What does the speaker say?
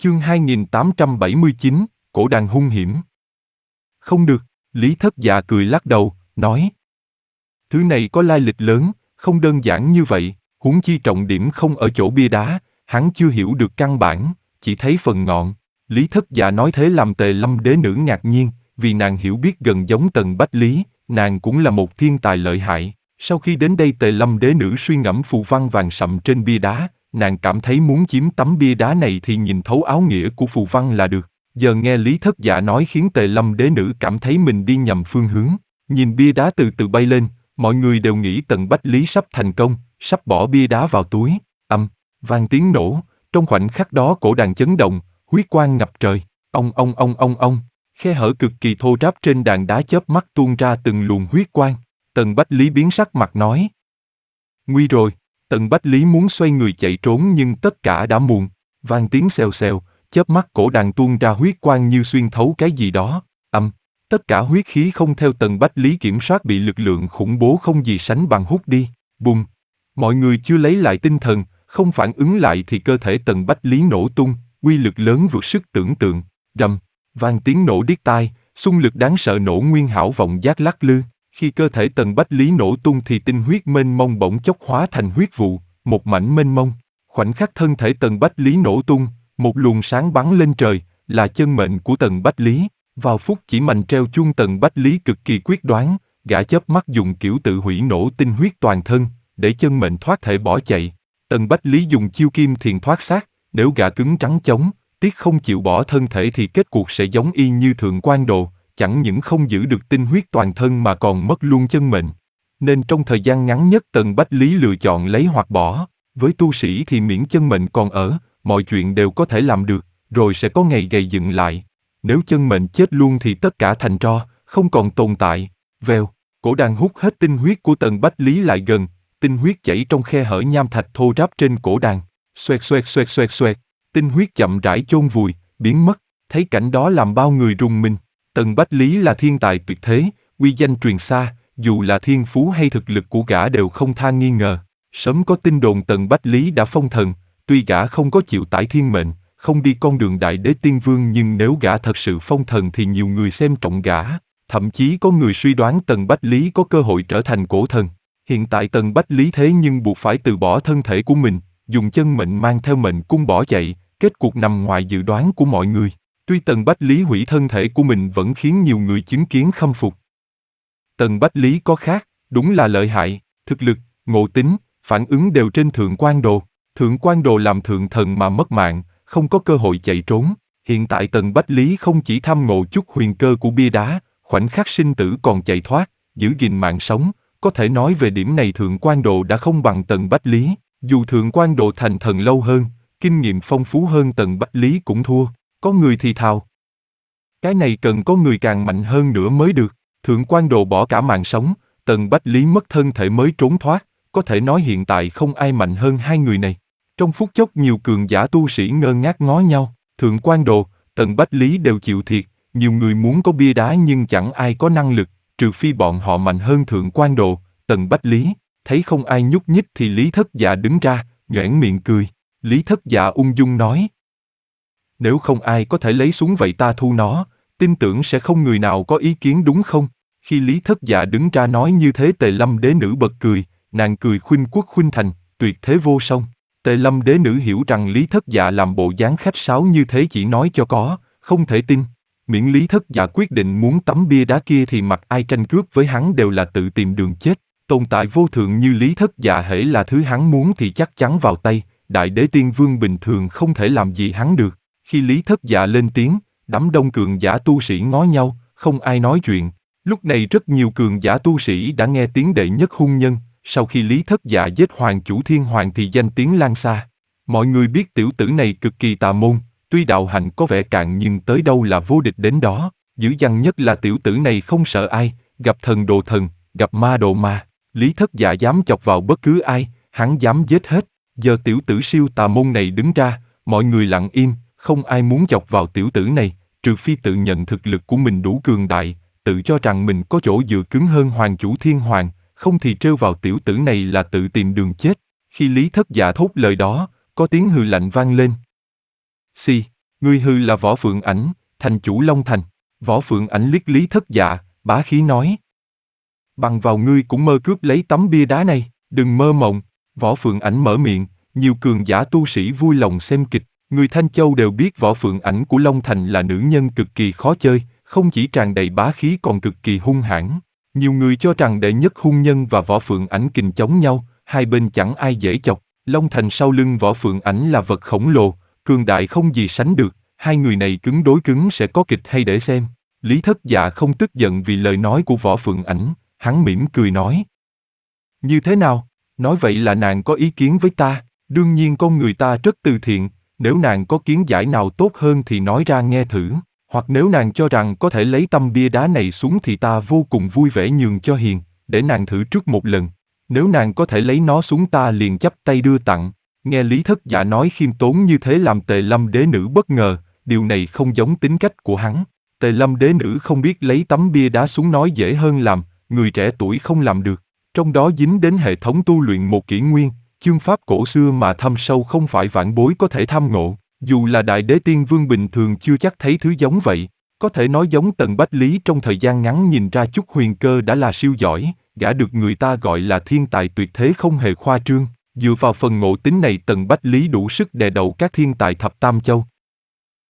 Chương 2879, Cổ đàn hung hiểm. Không được, Lý Thất Dạ cười lắc đầu, nói. Thứ này có lai lịch lớn, không đơn giản như vậy, huống chi trọng điểm không ở chỗ bia đá, hắn chưa hiểu được căn bản, chỉ thấy phần ngọn. Lý Thất Dạ nói thế làm Tề Lâm đế nữ ngạc nhiên, vì nàng hiểu biết gần giống Tần Bách Lý, nàng cũng là một thiên tài lợi hại. Sau khi đến đây Tề Lâm đế nữ suy ngẫm phù văn vàng sậm trên bia đá, nàng cảm thấy muốn chiếm tấm bia đá này thì nhìn thấu áo nghĩa của phù văn là được. Giờ nghe Lý Thất Dạ nói khiến Tề Lâm đế nữ cảm thấy mình đi nhầm phương hướng. Nhìn bia đá từ từ bay lên, mọi người đều nghĩ Tần Bách Lý sắp thành công, sắp bỏ bia đá vào túi. Vang tiếng nổ, trong khoảnh khắc đó cổ đàn chấn động, huyết quang ngập trời. Ông. Khe hở cực kỳ thô ráp trên đàn đá chớp mắt tuôn ra từng luồng huyết quang. Tần Bách Lý biến sắc mặt nói. Nguy rồi, Tần Bách Lý muốn xoay người chạy trốn nhưng tất cả đã muộn. Vang tiếng xèo xèo, chớp mắt cổ đàn tuôn ra huyết quang như xuyên thấu cái gì đó. Tất cả huyết khí không theo Tần Bách Lý kiểm soát bị lực lượng khủng bố không gì sánh bằng hút đi. Bùng! Mọi người chưa lấy lại tinh thần, không phản ứng lại thì cơ thể Tần Bách Lý nổ tung, uy lực lớn vượt sức tưởng tượng. Rầm! Vang tiếng nổ điếc tai, xung lực đáng sợ nổ nguyên hảo vọng giác lắc lư. Khi cơ thể Tần Bách Lý nổ tung thì tinh huyết mênh mông bỗng chốc hóa thành huyết vụ, một mảnh mênh mông. Khoảnh khắc thân thể Tần Bách Lý nổ tung, một luồng sáng bắn lên trời, là chân mệnh của Tần Bách Lý. Vào phút chỉ mành treo chuông Tần Bách Lý cực kỳ quyết đoán, gã chớp mắt dùng kiểu tự hủy nổ tinh huyết toàn thân, để chân mệnh thoát thể bỏ chạy. Tần Bách Lý dùng chiêu kim thiền thoát xác, nếu gã cứng trắng chống, tiếc không chịu bỏ thân thể thì kết cuộc sẽ giống y như Thượng Quan Đồ, chẳng những không giữ được tinh huyết toàn thân mà còn mất luôn chân mệnh. Nên trong thời gian ngắn nhất Tần Bách Lý lựa chọn lấy hoặc bỏ. Với tu sĩ thì miễn chân mệnh còn ở, mọi chuyện đều có thể làm được, rồi sẽ có ngày gầy dựng lại. Nếu chân mệnh chết luôn thì tất cả thành tro, không còn tồn tại. Vèo, cổ đàn hút hết tinh huyết của Tần Bách Lý lại gần, tinh huyết chảy trong khe hở nham thạch thô ráp trên cổ đàn. Xoẹt, tinh huyết chậm rãi chôn vùi, biến mất. Thấy cảnh đó làm bao người rùng mình. Tần Bách Lý là thiên tài tuyệt thế, uy danh truyền xa, dù là thiên phú hay thực lực của gã đều không tha nghi ngờ. Sớm có tin đồn Tần Bách Lý đã phong thần, tuy gã không có chịu tải thiên mệnh, không đi con đường đại đế tiên vương, nhưng nếu gã thật sự phong thần thì nhiều người xem trọng gã, thậm chí có người suy đoán Tần Bách Lý có cơ hội trở thành cổ thần. Hiện tại Tần Bách Lý thế nhưng buộc phải từ bỏ thân thể của mình, dùng chân mệnh mang theo mệnh cung bỏ chạy, kết cuộc nằm ngoài dự đoán của mọi người. Tuy Tần Bách Lý hủy thân thể của mình vẫn khiến nhiều người chứng kiến khâm phục. Tần Bách Lý có khác, đúng là lợi hại, thực lực, ngộ tính, phản ứng đều trên Thượng Quan Đồ. Thượng Quan Đồ làm thượng thần mà mất mạng, không có cơ hội chạy trốn. Hiện tại Tần Bách Lý không chỉ tham ngộ chút huyền cơ của bia đá, khoảnh khắc sinh tử còn chạy thoát, giữ gìn mạng sống. Có thể nói về điểm này Thượng Quan Đồ đã không bằng Tần Bách Lý. Dù Thượng Quan Đồ thành thần lâu hơn, kinh nghiệm phong phú hơn Tần Bách Lý cũng thua. Có người thì thào. Cái này cần có người càng mạnh hơn nữa mới được. Thượng Quan Đồ bỏ cả mạng sống, Tần Bách Lý mất thân thể mới trốn thoát. Có thể nói hiện tại không ai mạnh hơn hai người này. Trong phút chốc nhiều cường giả tu sĩ ngơ ngác ngó nhau. Thượng Quan Đồ, Tần Bách Lý đều chịu thiệt. Nhiều người muốn có bia đá nhưng chẳng ai có năng lực, trừ phi bọn họ mạnh hơn Thượng Quan Đồ. Tần Bách Lý, thấy không ai nhúc nhích thì Lý Thất Dạ đứng ra, nhoẻn miệng cười. Lý Thất Dạ ung dung nói. Nếu không ai có thể lấy xuống vậy ta thu nó, tin tưởng sẽ không người nào có ý kiến đúng không? Khi Lý Thất Dạ đứng ra nói như thế Tề Lâm đế nữ bật cười, nàng cười khuynh quốc khuynh thành, tuyệt thế vô song. Tề Lâm đế nữ hiểu rằng Lý Thất Dạ làm bộ dáng khách sáo như thế chỉ nói cho có, không thể tin. Miễn Lý Thất Dạ quyết định muốn tấm bia đá kia thì mặc ai tranh cướp với hắn đều là tự tìm đường chết. Tồn tại vô thượng như Lý Thất Dạ hễ là thứ hắn muốn thì chắc chắn vào tay, đại đế tiên vương bình thường không thể làm gì hắn được. Khi Lý Thất Dạ lên tiếng, đám đông cường giả tu sĩ ngó nhau, không ai nói chuyện. Lúc này rất nhiều cường giả tu sĩ đã nghe tiếng đệ nhất hung nhân, sau khi Lý Thất Dạ giết Hoàng Chủ Thiên Hoàng thì danh tiếng lan xa. Mọi người biết tiểu tử này cực kỳ tà môn, tuy đạo hạnh có vẻ cạn nhưng tới đâu là vô địch đến đó. Dữ dằn nhất là tiểu tử này không sợ ai, gặp thần đồ thần, gặp ma đồ ma. Lý Thất Dạ dám chọc vào bất cứ ai, hắn dám giết hết. Giờ tiểu tử siêu tà môn này đứng ra, mọi người lặng im, không ai muốn chọc vào tiểu tử này, trừ phi tự nhận thực lực của mình đủ cường đại, tự cho rằng mình có chỗ dựa cứng hơn Hoàng Chủ Thiên Hoàng, không thì trêu vào tiểu tử này là tự tìm đường chết. Khi Lý Thất Dạ thốt lời đó, có tiếng hừ lạnh vang lên. Xì, Ngươi hư là Võ Phượng Ảnh, thành chủ Long Thành. Võ Phượng Ảnh liếc Lý Thất Dạ, bá khí nói. Bằng vào ngươi cũng mơ cướp lấy tấm bia đá này, đừng mơ mộng. Võ Phượng Ảnh mở miệng, nhiều cường giả tu sĩ vui lòng xem kịch. Người Thanh Châu đều biết Võ Phượng Ảnh của Long Thành là nữ nhân cực kỳ khó chơi, không chỉ tràn đầy bá khí còn cực kỳ hung hãn. Nhiều người cho rằng đệ nhất hung nhân và Võ Phượng Ảnh kình chống nhau, hai bên chẳng ai dễ chọc. Long Thành sau lưng Võ Phượng Ảnh là vật khổng lồ, cường đại không gì sánh được, hai người này cứng đối cứng sẽ có kịch hay để xem. Lý Thất Dạ không tức giận vì lời nói của Võ Phượng Ảnh, hắn mỉm cười nói. Như thế nào? Nói vậy là nàng có ý kiến với ta, đương nhiên con người ta rất từ thiện, nếu nàng có kiến giải nào tốt hơn thì nói ra nghe thử, hoặc nếu nàng cho rằng có thể lấy tấm bia đá này xuống thì ta vô cùng vui vẻ nhường cho hiền, để nàng thử trước một lần. Nếu nàng có thể lấy nó xuống ta liền chắp tay đưa tặng. Nghe Lý Thất Dạ nói khiêm tốn như thế làm Tề Lâm đế nữ bất ngờ, điều này không giống tính cách của hắn. Tề Lâm đế nữ không biết lấy tấm bia đá xuống nói dễ hơn làm, người trẻ tuổi không làm được. Trong đó dính đến hệ thống tu luyện một kỷ nguyên, chương pháp cổ xưa mà thâm sâu không phải vãn bối có thể tham ngộ. Dù là đại đế tiên vương bình thường chưa chắc thấy thứ giống vậy. Có thể nói giống Tần Bách Lý trong thời gian ngắn nhìn ra chút huyền cơ đã là siêu giỏi, gã được người ta gọi là thiên tài tuyệt thế không hề khoa trương. Dựa vào phần ngộ tính này Tần Bách Lý đủ sức đè đầu các thiên tài thập tam châu,